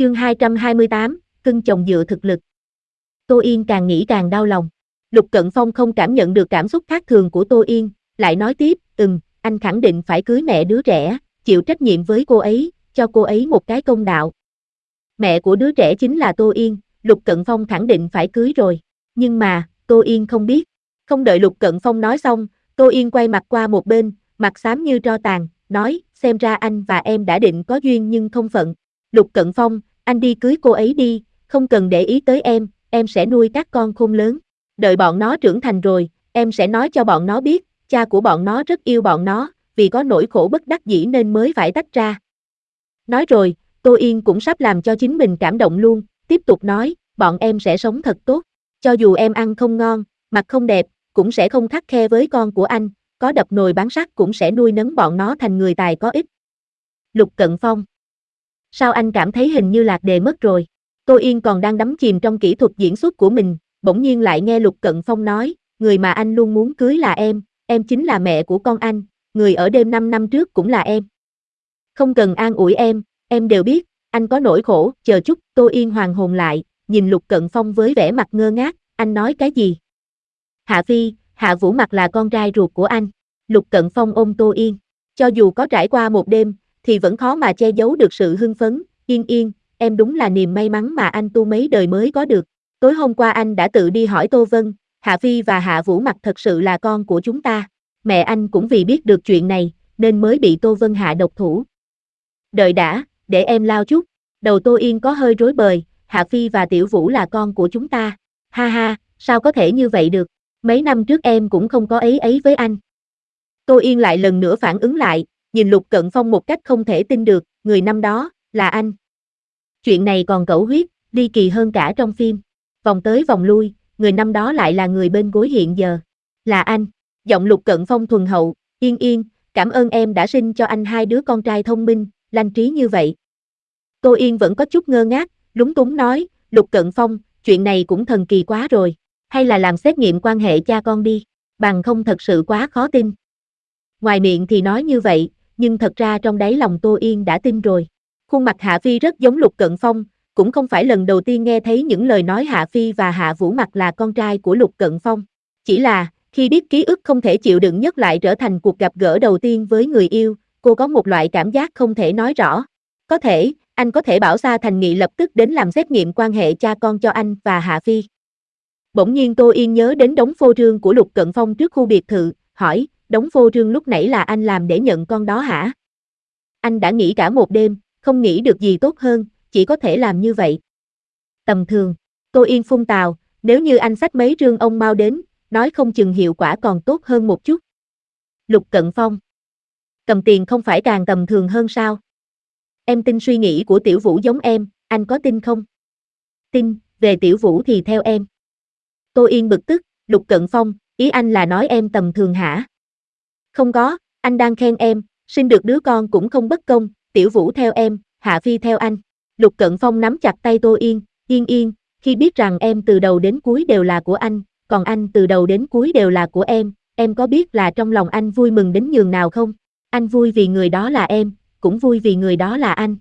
Chương 228, cưng chồng dựa thực lực. Tô Yên càng nghĩ càng đau lòng. Lục Cận Phong không cảm nhận được cảm xúc khác thường của Tô Yên, lại nói tiếp, anh khẳng định phải cưới mẹ đứa trẻ, chịu trách nhiệm với cô ấy, cho cô ấy một cái công đạo. Mẹ của đứa trẻ chính là Tô Yên, Lục Cận Phong khẳng định phải cưới rồi. Nhưng mà, Tô Yên không biết. Không đợi Lục Cận Phong nói xong, Tô Yên quay mặt qua một bên, mặt xám như tro tàn, nói, xem ra anh và em đã định có duyên nhưng không phận. Lục Cận Phong, anh đi cưới cô ấy đi, không cần để ý tới em sẽ nuôi các con khôn lớn. Đợi bọn nó trưởng thành rồi, em sẽ nói cho bọn nó biết, cha của bọn nó rất yêu bọn nó, vì có nỗi khổ bất đắc dĩ nên mới phải tách ra. Nói rồi, Tô Yên cũng sắp làm cho chính mình cảm động luôn, tiếp tục nói, bọn em sẽ sống thật tốt. Cho dù em ăn không ngon, mặt không đẹp, cũng sẽ không khắt khe với con của anh, có đập nồi bán sắt cũng sẽ nuôi nấng bọn nó thành người tài có ích. Lục Cận Phong. Sao anh cảm thấy hình như lạc đề mất rồi? Tô Yên còn đang đắm chìm trong kỹ thuật diễn xuất của mình, bỗng nhiên lại nghe Lục Cận Phong nói, người mà anh luôn muốn cưới là em chính là mẹ của con anh, người ở đêm 5 năm trước cũng là em. Không cần an ủi em đều biết, anh có nỗi khổ, chờ chút, Tô Yên hoàn hồn lại, nhìn Lục Cận Phong với vẻ mặt ngơ ngác, anh nói cái gì? Hạ Phi, Hạ Vũ Mặc là con trai ruột của anh. Lục Cận Phong ôm Tô Yên, cho dù có trải qua một đêm, thì vẫn khó mà che giấu được sự hưng phấn, Yên, em đúng là niềm may mắn mà anh tu mấy đời mới có được. Tối hôm qua anh đã tự đi hỏi Tô Vân, Hạ Phi và Hạ Vũ Mặc thật sự là con của chúng ta. Mẹ anh cũng vì biết được chuyện này, nên mới bị Tô Vân hạ độc thủ. Đợi đã, để em lao chút. Đầu Tô Yên có hơi rối bời, Hạ Phi và Tiểu Vũ là con của chúng ta. Ha ha, sao có thể như vậy được? Mấy năm trước em cũng không có ấy với anh. Tô Yên lại lần nữa phản ứng lại, nhìn Lục Cận Phong một cách không thể tin được, người năm đó, là anh. Chuyện này còn cẩu huyết, ly kỳ hơn cả trong phim. Vòng tới vòng lui, người năm đó lại là người bên gối hiện giờ. Là anh. Giọng Lục Cận Phong thuần hậu, Yên, cảm ơn em đã sinh cho anh hai đứa con trai thông minh, lanh trí như vậy. Tô Yên vẫn có chút ngơ ngác, lúng túng nói, Lục Cận Phong, chuyện này cũng thần kỳ quá rồi. Hay là làm xét nghiệm quan hệ cha con đi, bằng không thật sự quá khó tin. Ngoài miệng thì nói như vậy, nhưng thật ra trong đáy lòng Tô Yên đã tin rồi. Khuôn mặt Hạ Phi rất giống Lục Cận Phong, cũng không phải lần đầu tiên nghe thấy những lời nói Hạ Phi và Hạ Vũ Mặc là con trai của Lục Cận Phong. Chỉ là, khi biết ký ức không thể chịu đựng nhất lại trở thành cuộc gặp gỡ đầu tiên với người yêu, cô có một loại cảm giác không thể nói rõ. Có thể, anh có thể bảo Sa Thành Nghị lập tức đến làm xét nghiệm quan hệ cha con cho anh và Hạ Phi. Bỗng nhiên Tô Yên nhớ đến đống phô trương của Lục Cận Phong trước khu biệt thự, hỏi, đống phô trương lúc nãy là anh làm để nhận con đó hả? Anh đã nghĩ cả một đêm, không nghĩ được gì tốt hơn, chỉ có thể làm như vậy. Tầm thường, Tô Yên phun tào, nếu như anh xách mấy trương ông mau đến, nói không chừng hiệu quả còn tốt hơn một chút. Lục Cận Phong. Cầm tiền không phải càng tầm thường hơn sao? Em tin suy nghĩ của Tiểu Vũ giống em, anh có tin không? Tin, về Tiểu Vũ thì theo em. Tô Yên bực tức, Lục Cận Phong, ý anh là nói em tầm thường hả? Không có, anh đang khen em, sinh được đứa con cũng không bất công, Tiểu Vũ theo em, Hạ Phi theo anh. Lục Cận Phong nắm chặt tay Tô Yên, Yên, khi biết rằng em từ đầu đến cuối đều là của anh, còn anh từ đầu đến cuối đều là của em có biết là trong lòng anh vui mừng đến nhường nào không? Anh vui vì người đó là em, cũng vui vì người đó là anh.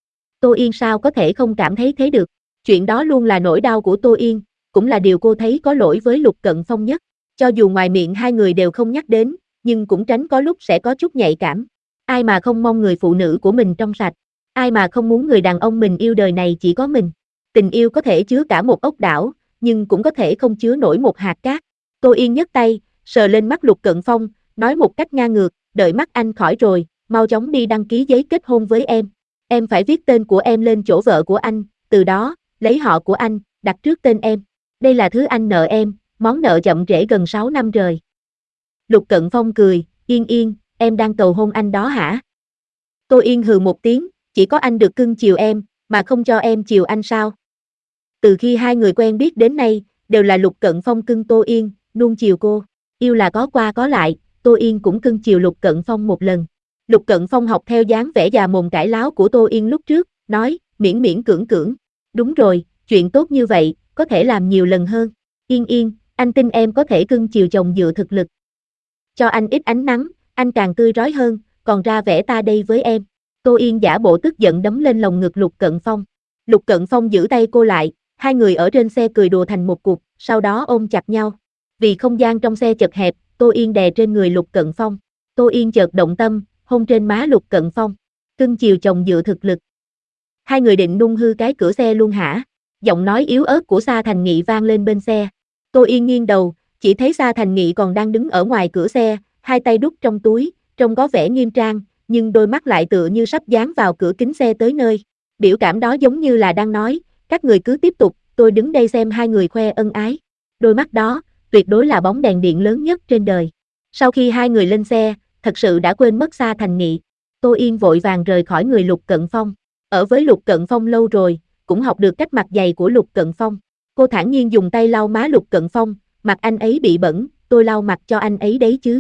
Tô Yên sao có thể không cảm thấy thế được? Chuyện đó luôn là nỗi đau của Tô Yên, cũng là điều cô thấy có lỗi với Lục Cận Phong nhất. Cho dù ngoài miệng hai người đều không nhắc đến, nhưng cũng tránh có lúc sẽ có chút nhạy cảm. Ai mà không mong người phụ nữ của mình trong sạch, ai mà không muốn người đàn ông mình yêu đời này chỉ có mình. Tình yêu có thể chứa cả một ốc đảo, nhưng cũng có thể không chứa nổi một hạt cát. Tô Yên nhấc tay, sờ lên mắt Lục Cận Phong, nói một cách ngang ngược, đợi mắt anh khỏi rồi, mau chóng đi đăng ký giấy kết hôn với em. Em phải viết tên của em lên chỗ vợ của anh, từ đó, lấy họ của anh, đặt trước tên em. Đây là thứ anh nợ em, món nợ chậm trễ gần 6 năm rồi. Lục Cận Phong cười, Yên, em đang cầu hôn anh đó hả? Tô Yên hừ một tiếng, chỉ có anh được cưng chiều em, mà không cho em chiều anh sao? Từ khi hai người quen biết đến nay, đều là Lục Cận Phong cưng Tô Yên, nuông chiều cô. Yêu là có qua có lại, Tô Yên cũng cưng chiều Lục Cận Phong một lần. Lục Cận Phong học theo dáng vẻ già mồm cãi láo của Tô Yên lúc trước, nói, miễn cưỡng. Đúng rồi, chuyện tốt như vậy, có thể làm nhiều lần hơn. Yên, anh tin em có thể cưng chiều chồng dựa thực lực. Cho anh ít ánh nắng, anh càng tươi rói hơn, còn ra vẻ ta đây với em. Tô Yên giả bộ tức giận đấm lên lồng ngực Lục Cận Phong. Lục Cận Phong giữ tay cô lại, hai người ở trên xe cười đùa thành một cục, sau đó ôm chặt nhau. Vì không gian trong xe chật hẹp, Tô Yên đè trên người Lục Cận Phong. Tô Yên chợt động tâm, hôn trên má Lục Cận Phong. Cưng chiều chồng dựa thực lực. Hai người định nung hư cái cửa xe luôn hả? Giọng nói yếu ớt của Sa Thành Nghị vang lên bên xe. Tô Yên nghiêng đầu, chỉ thấy Sa Thành Nghị còn đang đứng ở ngoài cửa xe, hai tay đút trong túi, trông có vẻ nghiêm trang, nhưng đôi mắt lại tựa như sắp dán vào cửa kính xe tới nơi. Biểu cảm đó giống như là đang nói, các người cứ tiếp tục, tôi đứng đây xem hai người khoe ân ái. Đôi mắt đó, tuyệt đối là bóng đèn điện lớn nhất trên đời. Sau khi hai người lên xe, thật sự đã quên mất Sa Thành Nghị. Tô Yên vội vàng rời khỏi người Lục Cận Phong. Ở với Lục Cận Phong lâu rồi, cũng học được cách mặt dày của Lục Cận Phong. Cô thản nhiên dùng tay lau má Lục Cận Phong, mặt anh ấy bị bẩn, tôi lau mặt cho anh ấy đấy chứ.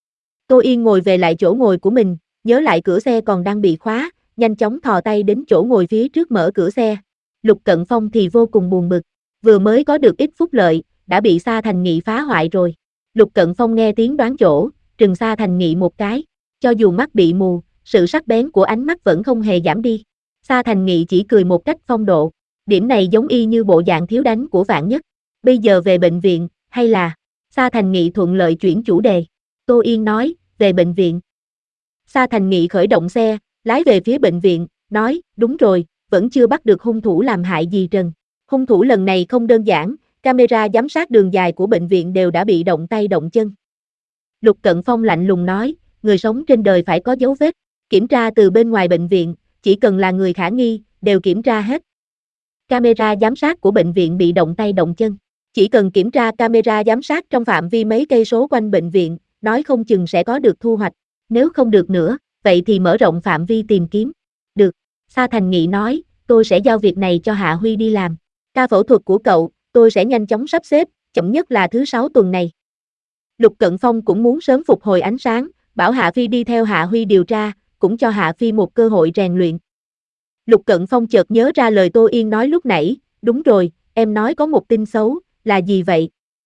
Tô Yên ngồi về lại chỗ ngồi của mình, nhớ lại cửa xe còn đang bị khóa, nhanh chóng thò tay đến chỗ ngồi phía trước mở cửa xe. Lục Cận Phong thì vô cùng buồn bực, vừa mới có được ít phúc lợi, đã bị Sa Thành Nghị phá hoại rồi. Lục Cận Phong nghe tiếng đoán chỗ, trừng Sa Thành Nghị một cái, cho dù mắt bị mù, sự sắc bén của ánh mắt vẫn không hề giảm đi. Sa Thành Nghị chỉ cười một cách phong độ, điểm này giống y như bộ dạng thiếu đánh của Vạn Nhất. Bây giờ về bệnh viện, hay là... Sa Thành Nghị thuận lợi chuyển chủ đề. Tô Yên nói, về bệnh viện. Sa Thành Nghị khởi động xe, lái về phía bệnh viện, nói, đúng rồi, vẫn chưa bắt được hung thủ làm hại dì Trần. Hung thủ lần này không đơn giản, camera giám sát đường dài của bệnh viện đều đã bị động tay động chân. Lục Cận Phong lạnh lùng nói, người sống trên đời phải có dấu vết, kiểm tra từ bên ngoài bệnh viện, chỉ cần là người khả nghi, đều kiểm tra hết. Camera giám sát của bệnh viện bị động tay động chân. Chỉ cần kiểm tra camera giám sát trong phạm vi mấy cây số quanh bệnh viện, nói không chừng sẽ có được thu hoạch. Nếu không được nữa, vậy thì mở rộng phạm vi tìm kiếm. Được, Sa Thành Nghị nói, tôi sẽ giao việc này cho Hạ Huy đi làm. Ca phẫu thuật của cậu, tôi sẽ nhanh chóng sắp xếp, chậm nhất là thứ 6 tuần này. Lục Cận Phong cũng muốn sớm phục hồi ánh sáng, bảo Hạ Phi đi theo Hạ Huy điều tra, cũng cho Hạ Phi một cơ hội rèn luyện. Lục Cận Phong chợt nhớ ra lời Tô Yên nói lúc nãy, đúng rồi, em nói có một tin xấu, là gì vậy?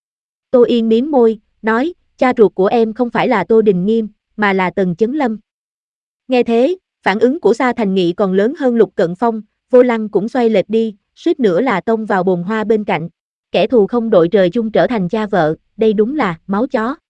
Tô Yên mím môi, nói, cha ruột của em không phải là Tô Đình Nghiêm, mà là Tần Chấn Lâm. Nghe thế, phản ứng của Sa Thành Nghị còn lớn hơn Lục Cận Phong, vô lăng cũng xoay lệch đi, suýt nữa là tông vào bồn hoa bên cạnh. Kẻ thù không đội trời chung trở thành cha vợ, đây đúng là máu chó.